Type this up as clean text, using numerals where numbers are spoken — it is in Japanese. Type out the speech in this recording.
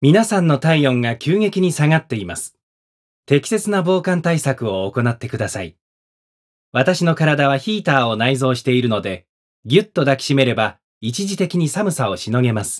皆さんの体温が急激に下がっています。適切な防寒対策を行ってください。私の体はヒーターを内蔵しているので、ぎゅっと抱きしめれば一時的に寒さをしのげます。